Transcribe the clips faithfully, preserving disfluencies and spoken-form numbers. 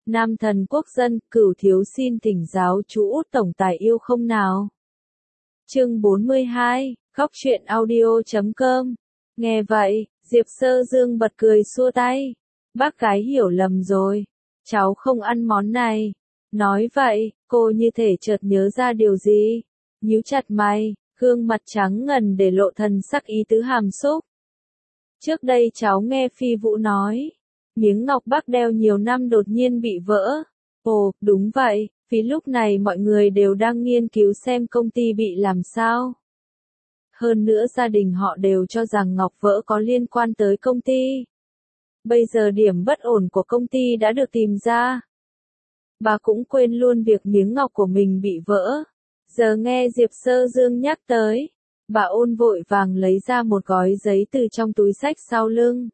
Nam thần quốc dân, Cửu thiếu xin thỉnh giáo chú Út tổng tài yêu không nào. Chương bốn mươi hai, Góc truyện audio chấm com. Nghe vậy, Diệp Sơ Dương bật cười xua tay. Bác gái hiểu lầm rồi. Cháu không ăn món này. Nói vậy, cô như thể chợt nhớ ra điều gì. Nhíu chặt mày, gương mặt trắng ngần để lộ thần sắc ý tứ hàm xúc. Trước đây cháu nghe Phi Vũ nói, miếng ngọc bác đeo nhiều năm đột nhiên bị vỡ. Ồ, đúng vậy, vì lúc này mọi người đều đang nghiên cứu xem công ty bị làm sao. Hơn nữa gia đình họ đều cho rằng ngọc vỡ có liên quan tới công ty. Bây giờ điểm bất ổn của công ty đã được tìm ra. Bà cũng quên luôn việc miếng ngọc của mình bị vỡ. Giờ nghe Diệp Sơ Dương nhắc tới, bà ôn vội vàng lấy ra một gói giấy từ trong túi xách sau lưng.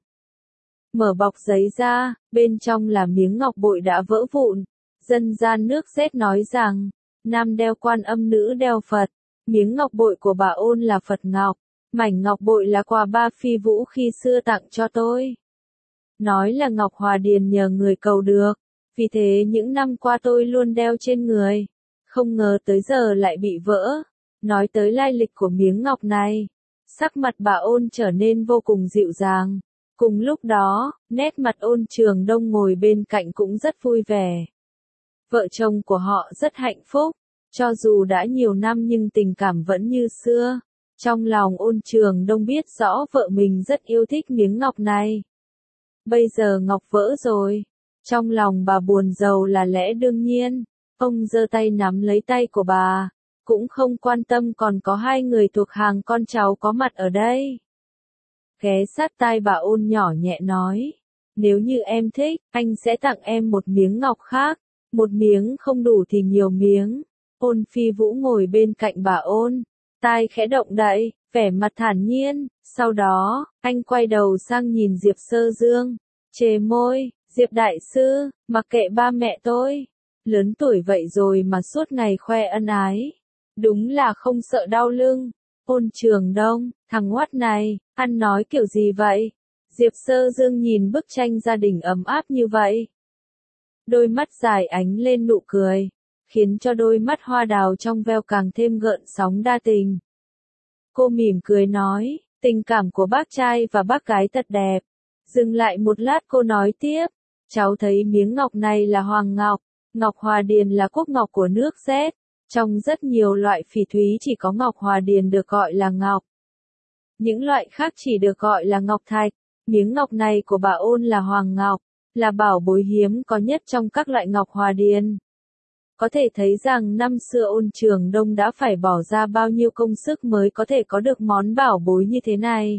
Mở bọc giấy ra, bên trong là miếng ngọc bội đã vỡ vụn. Dân gian nước Séc nói rằng, nam đeo Quan Âm, nữ đeo Phật. Miếng ngọc bội của bà ôn là Phật ngọc, mảnh ngọc bội là quà ba Phi Vũ khi xưa tặng cho tôi. Nói là ngọc hòa điền nhờ người cầu được, vì thế những năm qua tôi luôn đeo trên người. Không ngờ tới giờ lại bị vỡ. Nói tới lai lịch của miếng ngọc này, sắc mặt bà ôn trở nên vô cùng dịu dàng. Cùng lúc đó, nét mặt Ôn Trường Đông ngồi bên cạnh cũng rất vui vẻ. Vợ chồng của họ rất hạnh phúc, cho dù đã nhiều năm nhưng tình cảm vẫn như xưa. Trong lòng Ôn Trường Đông biết rõ vợ mình rất yêu thích miếng ngọc này. Bây giờ ngọc vỡ rồi, trong lòng bà buồn rầu là lẽ đương nhiên. Ông giơ tay nắm lấy tay của bà, cũng không quan tâm còn có hai người thuộc hàng con cháu có mặt ở đây. Ghé sát tai bà ôn nhỏ nhẹ nói, nếu như em thích, anh sẽ tặng em một miếng ngọc khác, một miếng không đủ thì nhiều miếng. Ôn Phi Vũ ngồi bên cạnh bà ôn, tai khẽ động đậy, vẻ mặt thản nhiên, sau đó, anh quay đầu sang nhìn Diệp Sơ Dương, chề môi, Diệp đại sư, mặc kệ ba mẹ tôi. Lớn tuổi vậy rồi mà suốt ngày khoe ân ái. Đúng là không sợ đau lưng. Ôn Trường Đông, thằng ngoắt này, ăn nói kiểu gì vậy? Diệp Sơ Dương nhìn bức tranh gia đình ấm áp như vậy. Đôi mắt dài ánh lên nụ cười, khiến cho đôi mắt hoa đào trong veo càng thêm gợn sóng đa tình. Cô mỉm cười nói, tình cảm của bác trai và bác gái thật đẹp. Dừng lại một lát cô nói tiếp, cháu thấy miếng ngọc này là hoàng ngọc. Ngọc Hòa Điền là quốc ngọc của nước Séc. Trong rất nhiều loại phỉ thúy chỉ có Ngọc Hòa Điền được gọi là ngọc. Những loại khác chỉ được gọi là ngọc thạch. Miếng ngọc này của bà ôn là hoàng ngọc, là bảo bối hiếm có nhất trong các loại Ngọc Hòa Điền. Có thể thấy rằng năm xưa Ôn Trường Đông đã phải bỏ ra bao nhiêu công sức mới có thể có được món bảo bối như thế này.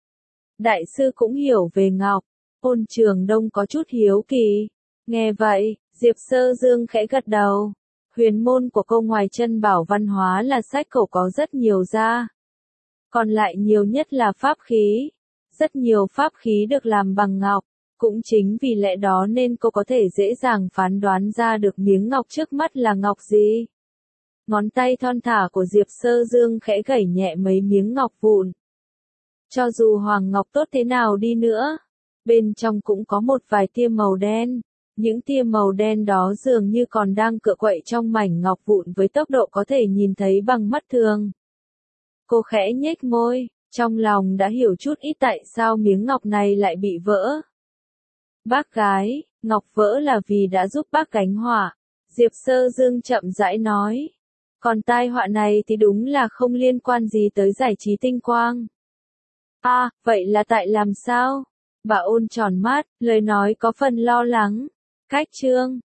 Đại sư cũng hiểu về ngọc. Ôn Trường Đông có chút hiếu kỳ. Nghe vậy, Diệp Sơ Dương khẽ gật đầu. Huyền môn của cô ngoài chân bảo văn hóa là sách cổ có rất nhiều ra. Còn lại nhiều nhất là pháp khí. Rất nhiều pháp khí được làm bằng ngọc. Cũng chính vì lẽ đó nên cô có thể dễ dàng phán đoán ra được miếng ngọc trước mắt là ngọc gì. Ngón tay thon thả của Diệp Sơ Dương khẽ gảy nhẹ mấy miếng ngọc vụn. Cho dù hoàng ngọc tốt thế nào đi nữa, bên trong cũng có một vài tia màu đen. Những tia màu đen đó dường như còn đang cựa quậy trong mảnh ngọc vụn với tốc độ có thể nhìn thấy bằng mắt thường. Cô khẽ nhếch môi, trong lòng đã hiểu chút ít tại sao miếng ngọc này lại bị vỡ. Bác gái, ngọc vỡ là vì đã giúp bác gánh họa. Diệp Sơ Dương chậm rãi nói. Còn tai họa này thì đúng là không liên quan gì tới giải trí tinh quang. À, vậy là tại làm sao? Bà ôn tròn mắt, lời nói có phần lo lắng. Cách chương,